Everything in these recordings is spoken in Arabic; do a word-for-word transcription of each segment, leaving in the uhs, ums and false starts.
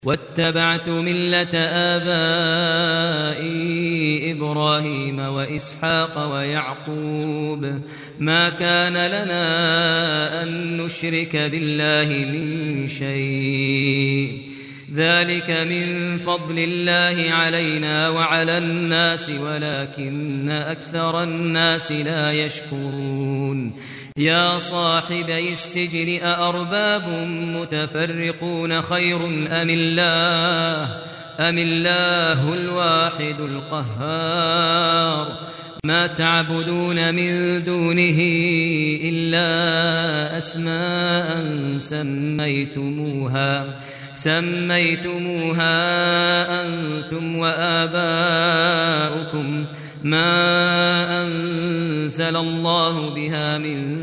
واتبعت ملة آبائي إبراهيم وإسحاق ويعقوب ما كان لنا أن نشرك بالله من شيء ذلك من فضل الله علينا وعلى الناس ولكن أكثر الناس لا يشكرون يا صاحبي السجن أأرباب متفرقون خير أم الله أم الله الواحد القهار ما تعبدون من دونه إلا أسماء سميتموها سميتموها أنتم وآباؤكم ما أنزل الله بها من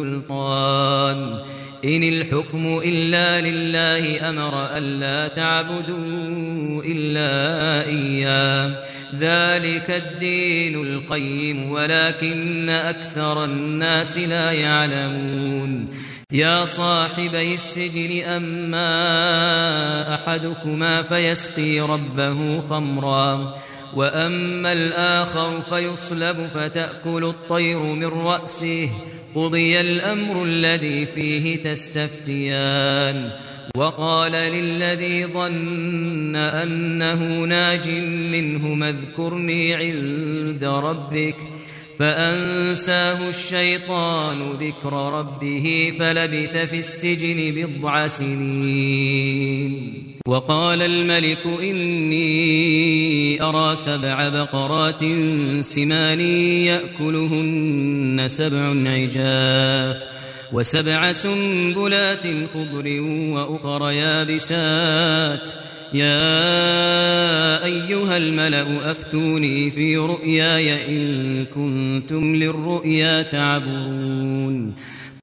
سلطان إن الحكم إلا لله أمر ألا تعبدوا إلا إياه ذلك الدين القيم ولكن أكثر الناس لا يعلمون يا صاحبي السجن أما أحدكما فيسقي ربه خمرا وأما الآخر فيصلب فتأكل الطير من رأسه قضي الأمر الذي فيه تستفتيان وقال للذي ظن أنه ناج منهما اذكرني عند ربك فأنساه الشيطان ذكر ربه فلبث في السجن بضع سنين وقال الملك إني أرى سبع بقرات سمان يأكلهن سبع عجاف وسبع سنبلات خضر وأخر يابسات يا أيها الملأ أفتوني في رؤياي إن كنتم للرؤيا تعبرون